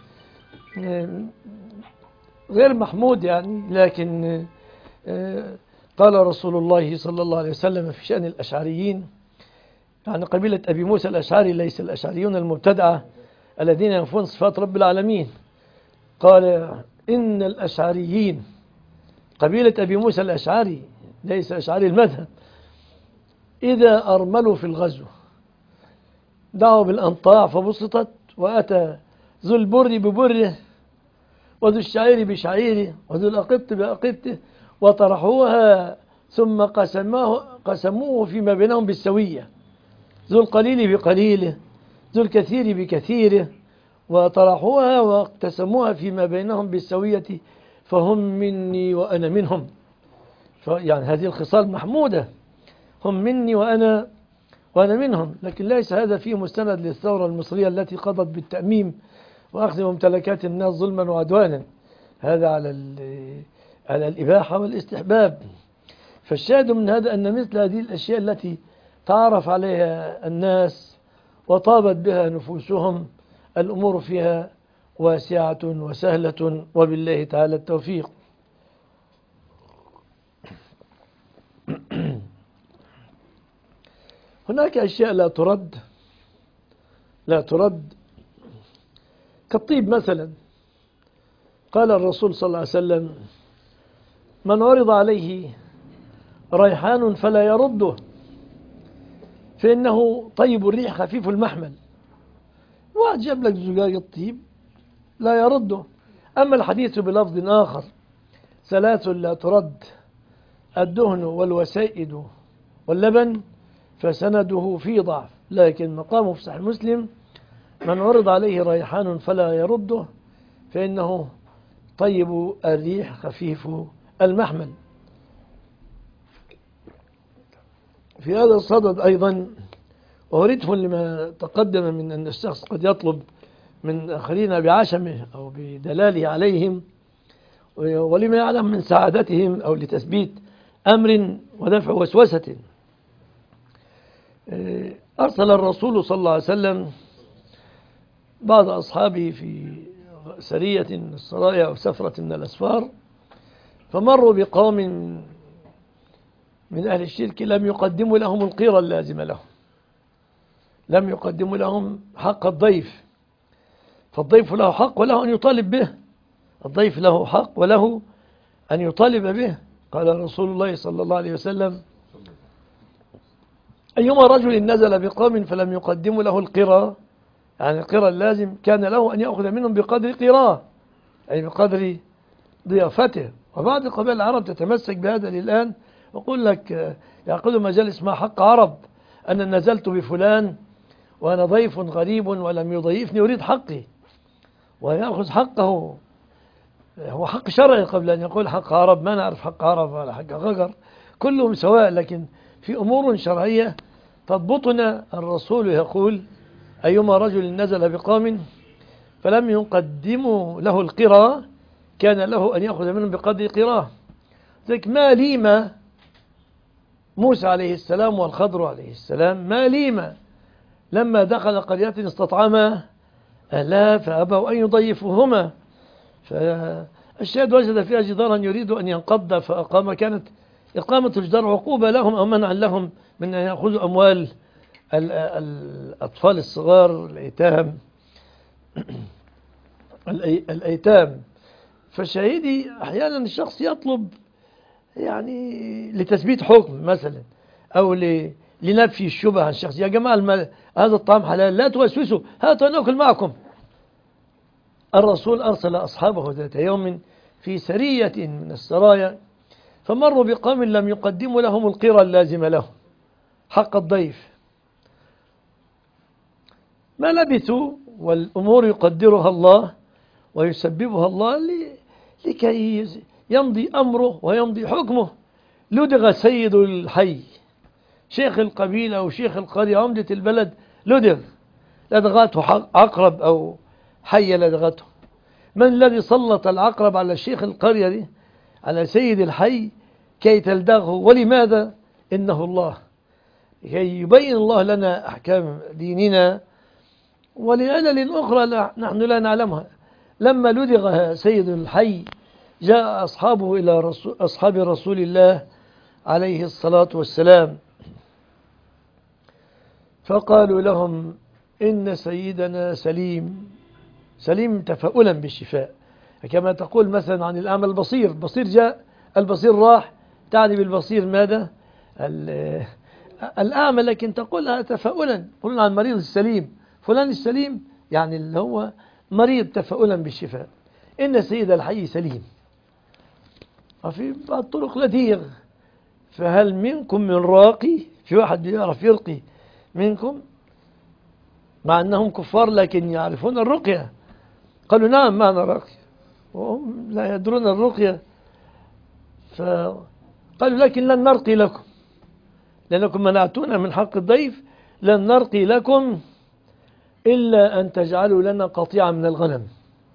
[SPEAKER 1] غير محمود يعني. لكن قال رسول الله صلى الله عليه وسلم في شأن الأشعريين، يعني قبيلة أبي موسى الأشعري، ليس الأشعريون المبتدعة الذين ينفون صفات رب العالمين، قال إن الأشعريين قبيلة أبي موسى الأشعري ليس أشعري المذهب، إذا أرملوا في الغزو دعوا بالأنطاع فبسطت، وأتى ذو البر ببره وذو الشعير بشعيره وذو الأقط بأقطه وطرحوها ثم قسموه, قسموه فيما بينهم بالسوية، ذو القليل بقليله ذو الكثير بكثيره، وطرحوها واقتسموها فيما بينهم بالسوية، فهم مني وأنا منهم. يعني هذه الخصال محمودة، هم مني وأنا وأنا منهم. لكن ليس هذا فيه مستند للثورة المصرية التي قضت بالتأميم وأخذ ممتلكات الناس ظلما وعدوانا، هذا على على الإباحة والاستحباب. فالشاهد من هذا أن مثل هذه الأشياء التي تعرف عليها الناس وطابت بها نفوسهم الأمور فيها واسعة وسهلة، وبالله تعالى التوفيق. هناك أشياء لا ترد لا ترد كالطيب مثلا. قال الرسول صلى الله عليه وسلم من عرض عليه ريحان فلا يرده فإنه طيب الريح خفيف المحمل. واحد جاب لك زجاج الطيب لا يرده. أما الحديث بلفظ آخر ثلاث لا ترد الدهن والوسائد واللبن فسنده في ضعف، لكن مقامه في صحيح مسلم من عرض عليه ريحان فلا يرده فإنه طيب الريح خفيف المحمل. في هذا الصدد أيضا وردهم لما تقدم من أن الشخص قد يطلب من آخرين بعشمه أو بدلاله عليهم، ولما يعلم من سعادتهم أو لتثبيت أمر ودفع وسوسة. أرسل الرسول صلى الله عليه وسلم بعض أصحابه في سرية من السرايا أو سفرة من الأسفار، فمروا بقوم من أهل الشرك لم يقدموا لهم القيرة اللازمة لهم، لم يقدموا لهم حق الضيف، فالضيف له حق وله أن يطالب به، الضيف له حق وله أن يطالب به. قال رسول الله صلى الله عليه وسلم: أيما رجل نزل بقوم فلم يقدموا له القرى، يعني القرى اللازم، كان له أن يأخذ منهم بقدر قراه، أي بقدر ضيافته. وبعض قبائل العرب تتمسك بهذا للآن، ويقول لك يعقدوا مجالس مع حق عرب، أنا نزلت بفلان وأنا ضيف غريب ولم يضيفني أريد حقي، ويأخذ حقه. هو حق شرعي قبل أن يقول حق عرب، ما نعرف حق عرب ولا حق غجر، كلهم سواء، لكن في أمور شرعية تضبطنا. الرسول يقول: أيما رجل نزل بقوم فلم يقدموا له القرى كان له أن يأخذ منهم بقدر قراه. ذلك ما ليما موسى عليه السلام والخضر عليه السلام، ما ليما لما دخل قرية استطعما أهلها فأبوا أن يضيفوهما، فالشاهد وجد فيها جدارا يريد أن ينقض فأقام، كانت إقامة الجدار عقوبة لهم أو منعا لهم من أن يأخذوا أموال الأطفال الصغار الأيتام الأيتام. فشاهدي أحيانا الشخص يطلب يعني لتثبيت حكم مثلا، أو لنفي الشبهة عن الشخص: يا جماعة هذا الطعام حلال لا توسوسوا، هاتوا نأكل معكم. الرسول أرسل أصحابه ذات يوم في سرية من السرايا، فمروا بقوم لم يقدموا لهم القرى اللازمة لهم حق الضيف، ما لبثوا والأمور يقدرها الله ويسببها الله لكي يمضي أمره ويمضي حكمه. لدغ سيد الحي، شيخ القبيلة أو شيخ القرية عمدة البلد، لدغ، لدغته عقرب أو حية لدغته. من الذي سلط العقرب على شيخ القرية دي، على سيد الحي، كي تلدغه؟ ولماذا؟ إنه الله، كي يبين الله لنا أحكام ديننا ولأجل أخرى نحن لا نعلمها. لما لدغ سيد الحي جاء أصحابه إلى رسول أصحاب رسول الله عليه الصلاة والسلام، فقالوا لهم: إن سيدنا سليم، سليم تفاؤلا بالشفاء، كما تقول مثلا عن الأعمى البصير، البصير جاء البصير راح، تعني بالبصير ماذا؟ الأعمى، لكن تقولها تفاؤلا. قلنا عن مريض السليم فلان السليم، يعني اللي هو مريض تفاؤلا بالشفاء. إن سيد الحي سليم. وفي بعض الطرق لديغ، فهل منكم من راقي؟ في واحد يعرف يرقي منكم؟ مع أنهم كفار لكن يعرفون الرقية. قالوا: نعم معنا راقي، وهم لا يدرون الرقية. فقالوا: لكن لن نرقي لكم لأنكم منعتونا من حق الضيف، لن نرقي لكم إلا أن تجعلوا لنا قطيعة من الغنم.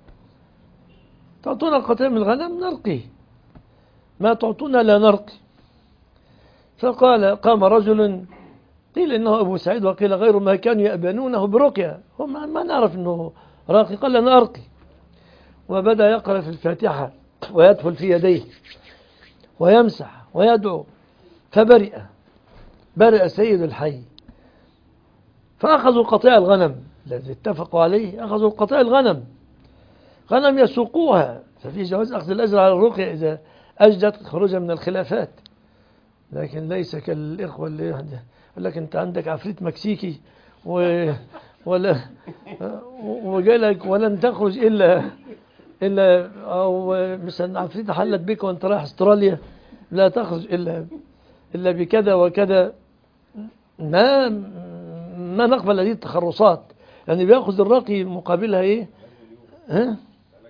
[SPEAKER 1] تعطونا قطيعة من الغنم نرقي، ما تعطونا لا نرقي. فقال قام رجل، قيل إنه أبو سعيد وقيل غيره، ما كانوا يأبنونه برقية، هم ما نعرف إنه راقي، قال لنا أرقي. وبدأ يقرأ في الفاتحة ويدخل في يديه ويمسح ويدعو، فبرئ برئ سيد الحي. فأخذوا قطيع الغنم الذي اتفقوا عليه، أخذوا قطيع الغنم، غنم يسوقوها، ففي جواز أخذ الأجر على الرقية إذا أجدت خروجا من الخلافات، لكن ليس كالإخوة اللي يقول لك أنت عندك عفريت مكسيكي و ولا وجالك ولن تخرج إلا إلا أو مثلا عفريت حلت بك وأنت رايح أستراليا، لا تخرج إلا إلا بكذا وكذا. ما ما نقبل هذه التخرصات، يعني بيأخذ الراقي مقابلها إيه؟ ها؟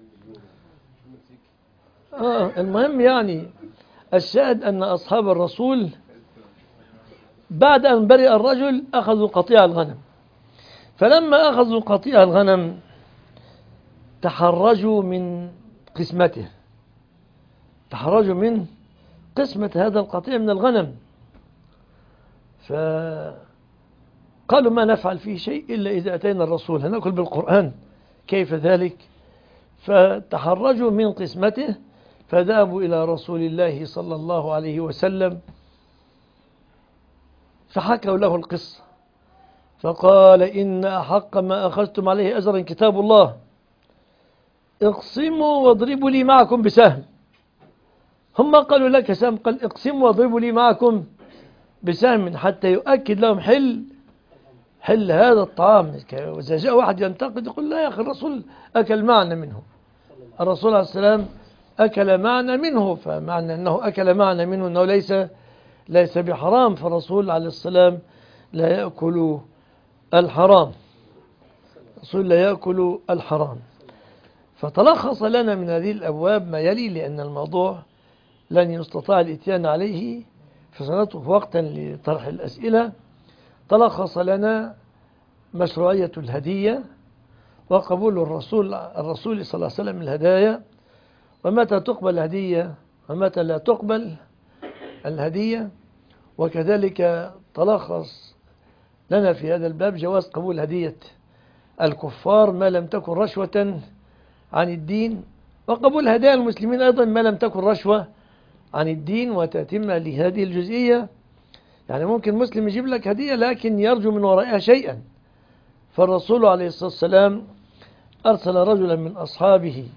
[SPEAKER 1] آه المهم يعني الشاهد أن أصحاب الرسول بعد أن برئ الرجل أخذوا قطيع الغنم، فلما أخذوا قطيع الغنم تحرجوا من قسمته، تحرجوا من قسمة هذا القطيع من الغنم، فقالوا: ما نفعل فيه شيء إلا إذا أتينا الرسول، هنأكل بالقرآن، كيف ذلك؟ فتحرجوا من قسمته، فذهبوا إلى رسول الله صلى الله عليه وسلم فحكوا له القصة، فقال: إن أحق ما أخذتم عليه أجرا كتاب الله، اقسموا واضربوا لي معكم بسهم. هم قالوا لك سهم، قال اقسموا واضربوا لي معكم بسهم، حتى يؤكد لهم حل حل هذا الطعام. وإذا جاء واحد ينتقد يقول لا يا أخي الرسول أكل معنا منه، الرسول عليه السلام أكل معنا منه، فمعنى أنه أكل معنا منه أنه ليس ليس بحرام، فالرسول عليه السلام لا يأكل الحرام، الرسول لا يأكل الحرام. فتلخص لنا من هذه الأبواب ما يلي، لأن الموضوع لن يستطاع الإتيان عليه فسنترك وقتا لطرح الأسئلة. تلخص لنا مشروعية الهدية وقبول الرسول الرسول صلى الله عليه وسلم الهدايا، ومتى تقبل الهدية ومتى لا تقبل الهدية. وكذلك تلخص لنا في هذا الباب جواز قبول هدية الكفار ما لم تكن رشوة عن الدين، وقبول هدايا المسلمين أيضا ما لم تكن رشوة عن الدين. وتتم لهذه الجزئية، يعني ممكن مسلم يجيب لك هدية لكن يرجو من ورائها شيئا. فالرسول عليه الصلاة والسلام أرسل رجلا من أصحابه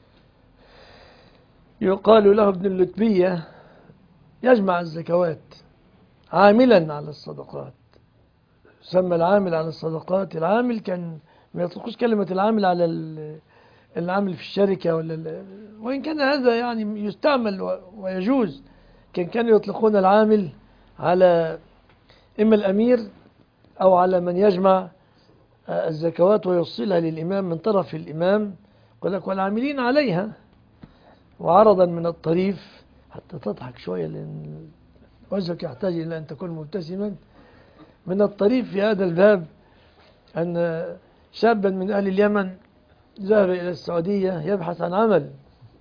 [SPEAKER 1] يقال له ابن اللتبية يجمع الزكوات عاملا على الصدقات. سمى العامل على الصدقات، العامل كان ما يطلقوش كلمة العامل على العامل في الشركة، ولا وإن كان هذا يعني يستعمل ويجوز، كان كانوا يطلقون العامل على إما الأمير أو على من يجمع الزكوات ويوصلها للإمام من طرف الإمام، يقول لك والعاملين عليها. وعرضا من الطريف حتى تضحك شوية لأن وجهك يحتاج إلى أن تكون مبتسما، من الطريف في هذا الباب أن شابا من أهل اليمن ذهب إلى السعودية يبحث عن عمل.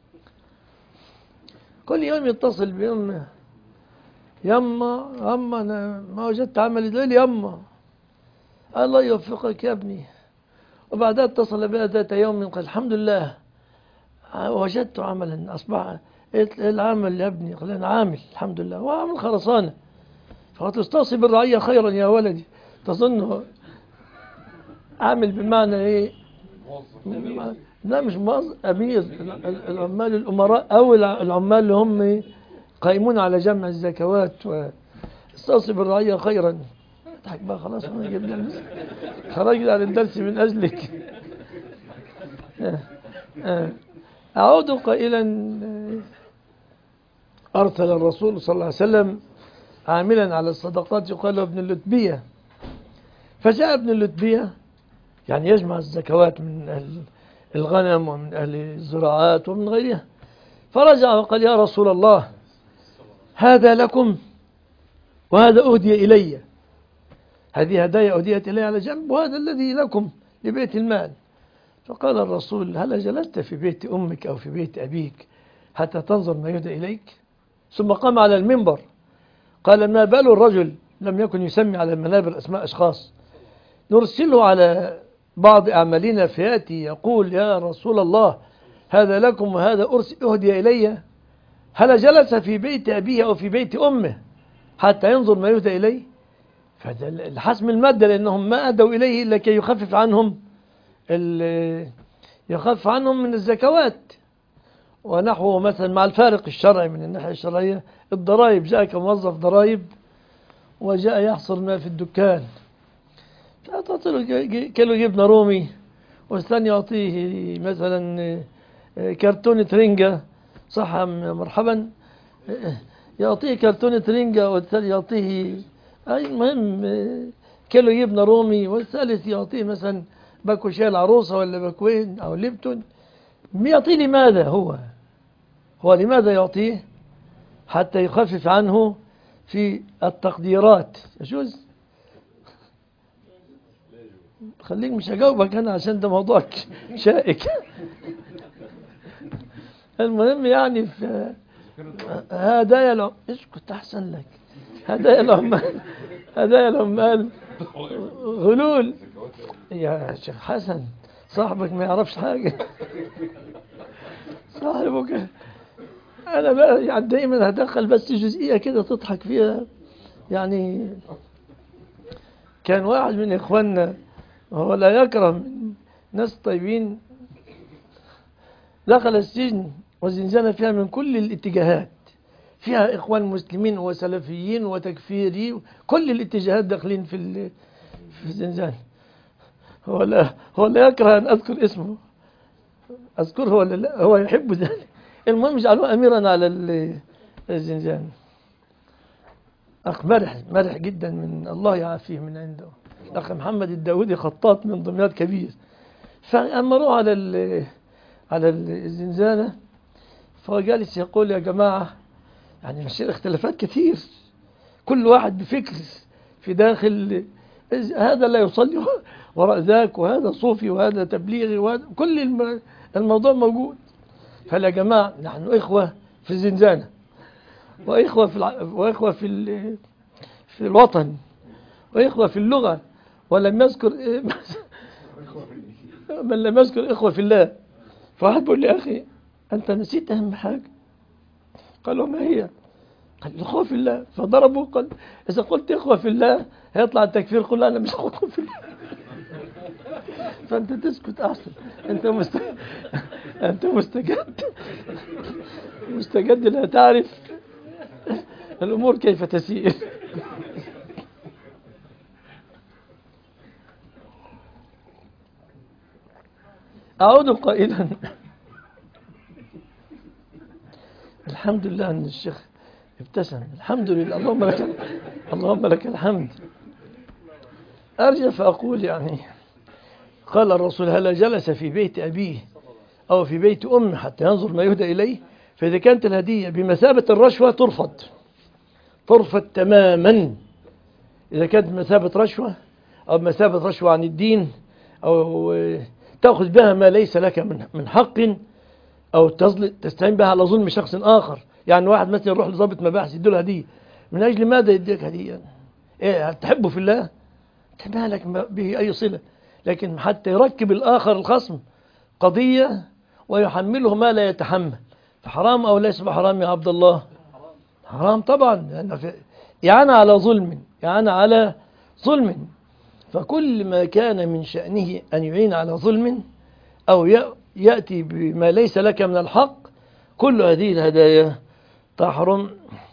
[SPEAKER 1] كل يوم يتصل بأمه، يما يما أنا ما وجدت عمل. يقول يما الله يوفقك يا ابني. وبعدها اتصل بها ذات يوم قال الحمد لله وجدت عملا أصبح العمل يا ابني. قال أنا عامل الحمد لله وعامل خرسانة. فقلت استوصي بالرعية خيرا يا ولدي. تظن عامل بمعنى ايه؟ لا مش موظف، أمير العمال الأمراء أو العمال اللي هم قائمون على جمع الزكوات. واستوصي بالرعية خيرا. اضحك بقى خلاص، أنا جبنا خرجنا عن الدرس من أجلك. أعود قائلا أرسل الرسول صلى الله عليه وسلم عاملا على الصدقات يقال له ابن اللتبية. فجاء ابن اللتبية يعني يجمع الزكوات من أهل الغنم ومن أهل الزراعات ومن غيرها. فرجع وقال يا رسول الله هذا لكم وهذا أهدي إلي، هذه هدايا أهديت إلي على جنب، وهذا الذي لكم لبيت المال. فقال الرسول هل جلست في بيت أمك أو في بيت أبيك حتى تنظر ما يهدى إليك؟ ثم قام على المنبر قال ما بال الرجل لم يكن يسمي على المنابر أسماء أشخاص نرسله على بعض أعمالنا فيأتي يقول يا رسول الله هذا لكم وهذا أهدي إلي؟ هل جلس في بيت أبيه أو في بيت أمه حتى ينظر ما يهدى إليه؟ فالحسم المادة لأنهم ما أدوا إليه إلا كي يخفف عنهم يخفف عنهم من الزكوات. ونحوه مثلا مع الفارق الشرعي من الناحية الشرعية الضرائب، جاء كموظف ضرائب وجاء يحصر ما في الدكان، فتعطي له كيلو جبنة رومي والثاني يعطيه مثلا كرتونة رنجة، صح مرحبا، يعطيه كرتونة رنجة والثاني يعطيه أي مهم كيلو جبنة رومي، والثالث يعطيه مثلا باكو شاي العروسة ولا باكوين أو ليبتون. يعطيه لماذا؟ هو هو لماذا يعطيه؟ حتى يخفف عنه في التقديرات. يجوز؟ خليك مش هجاوبك أنا عشان ده موضوعك شائك. المهم يعني في هدايا العمال، اسكت أحسن لك، هدايا العمال هدايا العمال غلول. يا شيخ حسن صاحبك ما يعرفش حاجة، صاحبك أنا بقى يعني دايما هدخل بس جزئية كده تضحك فيها. يعني كان واحد من إخواننا وهو لا يكره من ناس طيبين دخل السجن والزنزانة فيها من كل الاتجاهات، فيها إخوان مسلمين وسلفيين وتكفيري، كل الاتجاهات داخلين في في الزنزانة. هو لا هو لا يكره أن أذكر اسمه، أذكره ولا لا؟ هو يحب ذلك. المهم جعلوه أميرا على الزنزانة. أخ مرح مرح جدا، من الله يعافيه من عنده. الأخ محمد الداودي خطاط من دمياط كبير، فأمروه على على الزنزانة، فهو جالس يقول يا جماعة، يعني مشي اختلافات كثير، كل واحد بفكر في داخل، هذا لا يصلي وراء ذاك، وهذا صوفي، وهذا تبليغي، وهذا كل الموضوع موجود. فقال يا جماعة نحن إخوة في الزنزانة، وإخوة في الع... وإخوة في ال... في الوطن، وإخوة في اللغة، ولم يذكر من لم يذكر إخوة في الله. فواحد بيقول لي أخي أنت نسيت أهم حاجة. قالوا ما هي؟ قال الإخوة في الله. فضربوا، قال إذا قلت إخوة في الله هيطلع التكفير، قل أنا مش إخوة في الله. فأنت تسكت أحسن، أنت مست... أنت مستجد مستجد لا تعرف الأمور كيف تسير. أعود قائلا الحمد لله أن الشيخ ابتسم، الحمد لله، اللهم لك اللهم لك الحمد. أرجع فأقول يعني قال الرسول هل جلس في بيت أبيه أو في بيت أمه حتى ينظر ما يهدى إليه؟ فإذا كانت الهدية بمثابة الرشوة ترفض، ترفض تماما. إذا كانت بمثابة رشوة أو بمثابة رشوة عن الدين، أو تأخذ بها ما ليس لك من من حق، أو تستعين بها على ظلم شخص آخر. يعني واحد مثلا يروح لضابط مباحث يديله هدية، من أجل ماذا يديك هدية؟ إيه تحبه في الله؟ أنت مالك به أي صلة؟ لكن حتى يركب الآخر الخصم قضية ويحمله ما لا يتحمل، فحرام أو ليس بحرام يا عبد الله؟ حرام طبعا، لأن يعني على ظلم، يعني على ظلم. فكل ما كان من شأنه أن يعين على ظلم أو يأتي بما ليس لك من الحق، كل هذه الهدايا تحرم.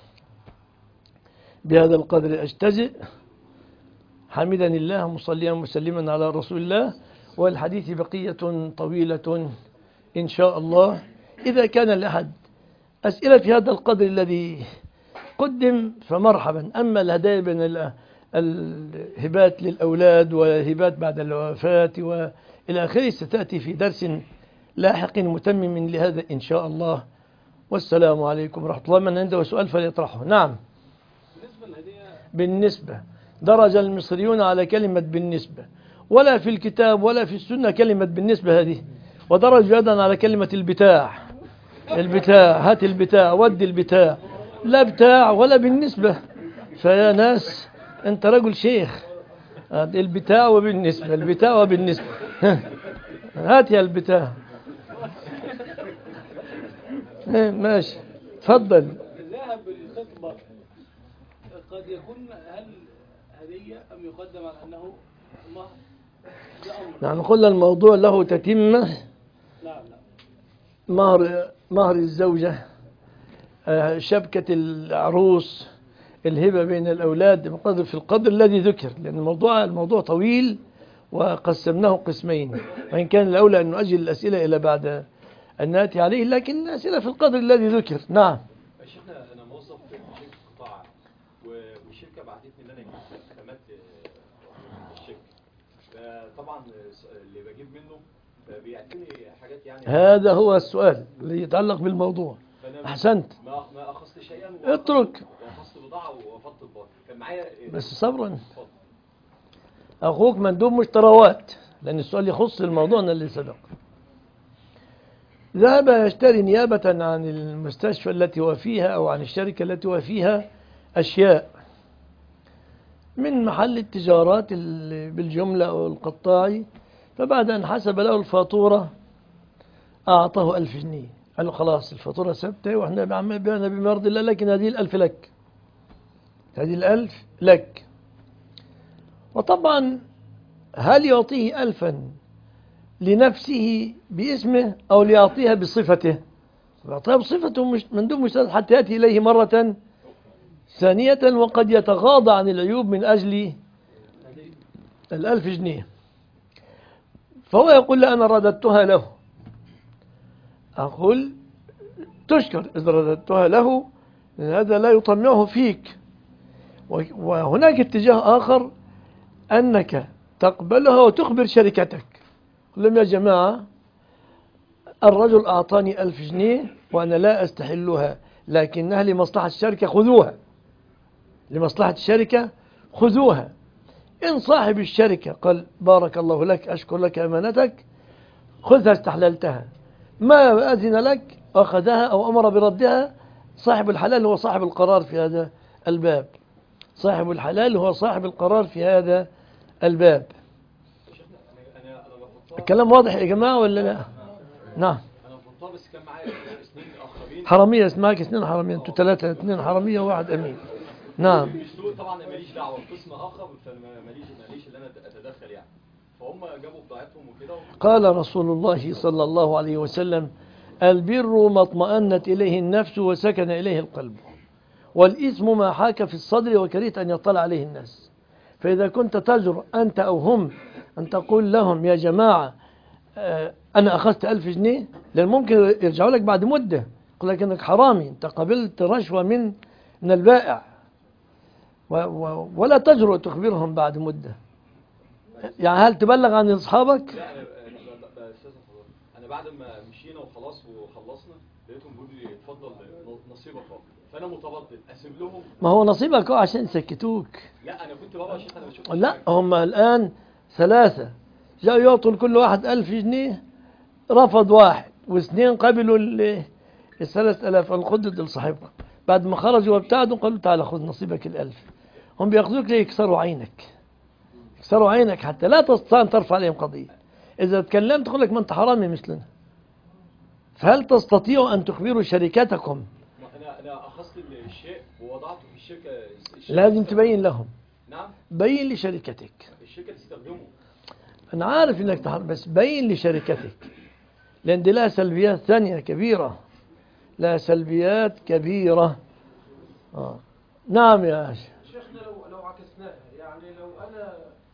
[SPEAKER 1] بهذا القدر أجتزئ، حمدا الله مصليا مسلما على رسول الله، والحديث بقية طويلة إن شاء الله. إذا كان لأحد أسئلة في هذا القدر الذي قدم فمرحبا. أما الهدايا بين الهبات للأولاد والهبات بعد الوفاة وإلى آخره ستأتي في درس لاحق متمم لهذا إن شاء الله. والسلام عليكم ورحمة الله. من عنده سؤال فليطرحه. نعم. بالنسبة للهدية، بالنسبة درج المصريون على كلمة بالنسبة، ولا في الكتاب ولا في السنة كلمة بالنسبة هذه، ودرج أيضا على كلمة البتاع. البتاع، هات البتاع، ودي البتاع، لا بتاع ولا بالنسبة. فيا ناس أنت رجل شيخ، البتاع وبالنسبة، البتاع وبالنسبة. هات يا البتاع. ماشي تفضل.
[SPEAKER 2] الذهب بالخطبة قد يكون هل هدية أم يقدم على أنه مهر؟
[SPEAKER 1] نحن قلنا الموضوع له تتمة.
[SPEAKER 2] نعم نعم.
[SPEAKER 1] مهر مهر الزوجة، شبكة العروس، الهبة بين الأولاد بقدر في القدر الذي ذكر، لأن الموضوع الموضوع طويل وقسمناه قسمين، وإن كان الأولى أن نؤجل الأسئلة إلى بعد أن نأتي عليه، لكن أسئلة في القدر الذي ذكر. نعم.
[SPEAKER 3] شيخنا أنا موظف في شركة قطاع، والشركة بعتتني إن أنا أجيب خدمات الشركة، طبعا اللي بجيب منه بيعطيني حاجات يعني.
[SPEAKER 1] هذا هو السؤال اللي يتعلق بالموضوع. أحسنت.
[SPEAKER 3] ما ما أخذت شيئا،
[SPEAKER 1] اترك.
[SPEAKER 3] وأخذت بضاعة وفضت الباقي، كان معايا
[SPEAKER 1] بس صبرا. أخوك مندوب مشتروات، لأن السؤال يخص الموضوعنا اللي سبق. ذهب يشتري نيابة عن المستشفى التي هو فيها أو عن الشركة التي هو فيها أشياء من محل التجارات بالجملة أو القطاعي، فبعد أن حسب له الفاتورة أعطاه ألف جنيه. قال له خلاص الفاتورة ثابتة وإحنا بعنا بمرض الله، لكن هذه الألف لك، هذه الألف لك. وطبعا هل يعطيه ألفا لنفسه باسمه أو ليعطيها بصفته، يعطيها بصفته مش مندوب مشترط حتى يأتي إليه مرة ثانية، وقد يتغاضى عن العيوب من أجل الألف جنيه. فهو يقول لا أنا رددتها له. أقول تشكر إذا رددتها له، لأن هذا لا يطمعه فيك. وهناك اتجاه آخر أنك تقبلها وتخبر شركتك، قل لهم يا جماعة الرجل أعطاني ألف جنيه وأنا لا أستحلها، لكنها لمصلحة الشركة خذوها، لمصلحة الشركة خذوها. إن صاحب الشركة قال بارك الله لك أشكر لك أمانتك خذها استحللتها، ما أذن لك أخذها أو أمر بردها، صاحب الحلال هو صاحب القرار في هذا الباب، صاحب الحلال هو صاحب القرار في هذا الباب. الكلام واضح يا جماعة ولا لا؟ نعم.
[SPEAKER 3] انا فضلتها بس كان معايا اثنين اخرين
[SPEAKER 1] حرامية، اسمعك اثنين حرامية، انتوا ثلاثة، اثنين حرامية وواحد أمين. نعم.
[SPEAKER 3] بيسلوق طبعا ماليش دعوه بقسم اخر، فماليش ماليش اللي انا اتدخل يعني، فهم جابوا بضاعتهم وكده.
[SPEAKER 1] قال رسول الله صلى الله عليه وسلم البر ما اطمأنت إليه النفس وسكن إليه القلب، والإثم ما حاك في الصدر وكرهت أن يطلع عليه الناس. فإذا كنت تجر أنت أو هم أن تقول لهم يا جماعة آه أنا أخذت ألف جنيه، لأن ممكن يرجعوا لك بعد مدة يقول لك أنك حرامي، أنت قبلت رشوة من من البائع، و و ولا تجرؤ تخبرهم بعد مدة. يعني هل تبلغ عن أصحابك؟
[SPEAKER 3] لا انا انا بعد ما مشينا وخلاص وخلصنا لقيتهم بيقولوا لي اتفضل نصيبك اهو، فانا متردد اسيب لهم.
[SPEAKER 1] ما هو نصيبك اهو عشان يسكتوك.
[SPEAKER 3] لا انا كنت بابا يا شيخ انا بشوف.
[SPEAKER 1] لا هم الآن ثلاثة جاءوا يعطوا لكل واحد ألف جنيه، رفض واحد، واثنين قبلوا الثلاث ألاف الخدد لصاحبهم. بعد ما خرجوا وابتعدوا قالوا تعال خذ نصيبك الألف. هم بيأخذوك ليه؟ يكسروا عينك، يكسروا عينك حتى لا تستطيع أن ترفع عليهم قضية. إذا تكلمت تقول لك ما أنت حرامي مثلنا. فهل تستطيعوا أن تخبروا شركتكم؟
[SPEAKER 3] انا انا اخذت الشيء ووضعته في الشركه, الشركة
[SPEAKER 1] لازم تبين لهم.
[SPEAKER 3] نعم.
[SPEAKER 1] بين لشركتك.
[SPEAKER 3] الشركه تستخدمه.
[SPEAKER 1] أنا عارف إنك تحرم، بس بين لشركتك، لأن دي لها سلبيات ثانية كبيرة، لها سلبيات كبيرة. آه. نعم يا أخي.
[SPEAKER 4] شيخنا لو لو عكسناها، يعني لو أنا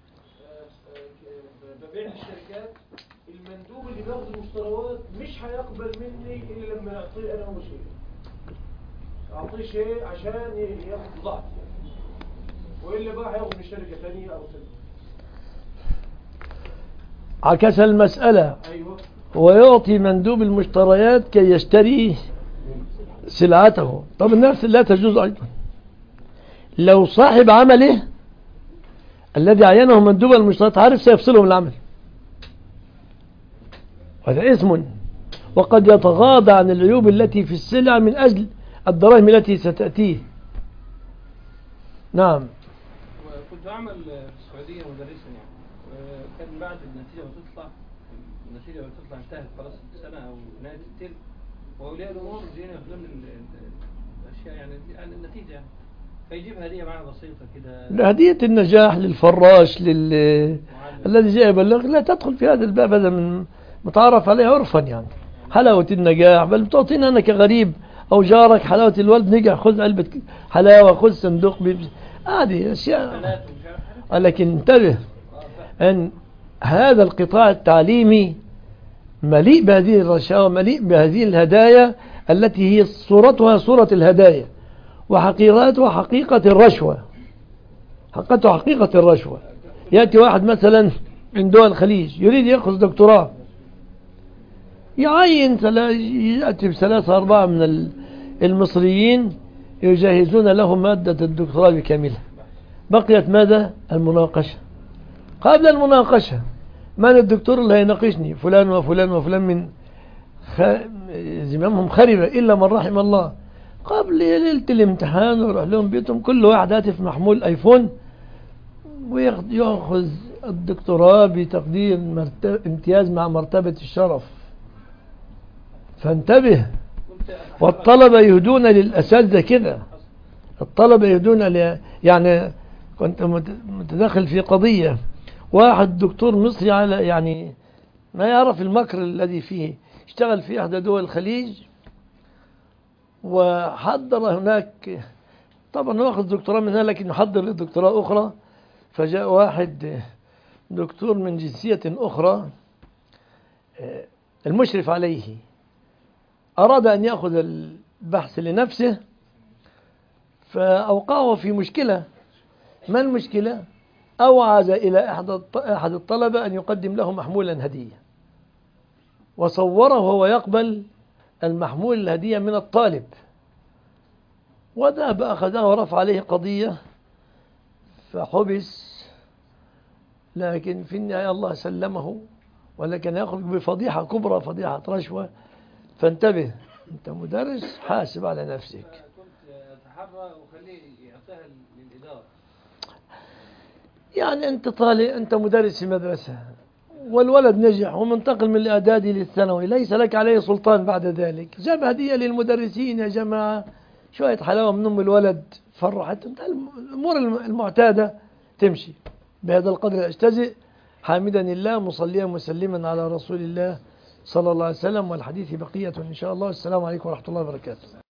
[SPEAKER 4] ببيع الشركات، المندوب اللي بياخد المشتريات مش هيقبل مني إلا لما أعطيه أنا هو شيء، أعطيه شيء عشان ياخد بضاعتي، وإلا بقى هياخد من شركة ثانية أو ثانية.
[SPEAKER 1] عكس المسألة.
[SPEAKER 4] أيوة.
[SPEAKER 1] ويعطي مندوب المشتريات كي يشتري سلعته. طب النفس لا تجوز أيضا. لو صاحب عمله الذي عينه مندوب المشتريات عارف سيفصله من العمل، وهذا اسم، وقد يتغاضى عن العيوب التي في السلع من أجل الدراهم التي ستأتيه. نعم.
[SPEAKER 5] وكنت أعمل في السعودية مدرسا يعني، وكان بعد النتيجة بتطلع النتيجة بتطلع انتهت خلاص السنة أو نهاية الترم، وأولياء الأمور جايين ياخذون الأشياء يعني عن النتيجة يعني، فيجيب هدية معنا بسيطة كده.
[SPEAKER 1] هدية النجاح للفراش لل الذي جاء يبلغ لا تدخل في هذا الباب، هذا من متعارف عليه عرفا يعني. حلاوة النجاح، بل بتعطينا أنا كغريب أو جارك حلاوة الولد نجح، خذ علبة حلاوة، خذ صندوق هذه أشياء. لكن انتبه أن هذا القطاع التعليمي مليء بهذه الرشاوى، مليء بهذه الهدايا التي هي صورتها صورة الهدايا، وحقيقتها حقيقة الرشوة، حقيقته حقيقة الرشوة. يأتي واحد مثلا من دول الخليج يريد يأخذ دكتوراه، يعين يأتي بثلاثة أربعة من المصريين يجهزون له مادة الدكتوراه بكاملها. بقيت ماذا؟ المناقشة. قبل المناقشة من الدكتور اللي هيناقشني؟ فلان وفلان وفلان من خ... زمامهم خربة إلا من رحم الله. قبل ليلة الامتحان ويروح لهم بيتهم كل واحد هاتف محمول ايفون ويأخذ الدكتوراه بتقدير مرتب... امتياز مع مرتبة الشرف. فانتبه. والطلبة يهدون للأساتذة كده، الطلبة يهدون ل... يعني كنت متدخل في قضية، واحد دكتور مصري على يعني ما يعرف المكر الذي فيه. اشتغل في إحدى دول الخليج وحضر هناك، طبعا هو أخذ دكتوراه منها لكن يحضر لدكتوراه أخرى. فجاء واحد دكتور من جنسية أخرى المشرف عليه أراد أن يأخذ البحث لنفسه، فأوقعه في مشكلة. ما المشكلة؟ أوعز إلى أحد الطلبة أن يقدم له محمولا هدية، وصوره وهو يقبل المحمول الهدية من الطالب، وذهب أخذه ورفع عليه قضية فحبس. لكن في النهاية الله سلمه، ولكن يخرج بفضيحة كبرى، فضيحة رشوة. فانتبه، أنت مدرس حاسب على نفسك.
[SPEAKER 5] كنت أتحرى وخليه يعطيها للإدارة.
[SPEAKER 1] يعني أنت طالب، أنت مدرس في مدرسة والولد نجح ومنتقل من الإعدادي للثانوي، ليس لك عليه سلطان بعد ذلك. جاب هدية للمدرسين يا جماعة، شوية حلاوة من أم الولد فرحت، الأمور المعتادة تمشي. بهذا القدر أجتزئ، حامدا الله مصليا مسلما على رسول الله صلى الله عليه وسلم، والحديث بقية إن شاء الله. السلام عليكم ورحمة الله وبركاته.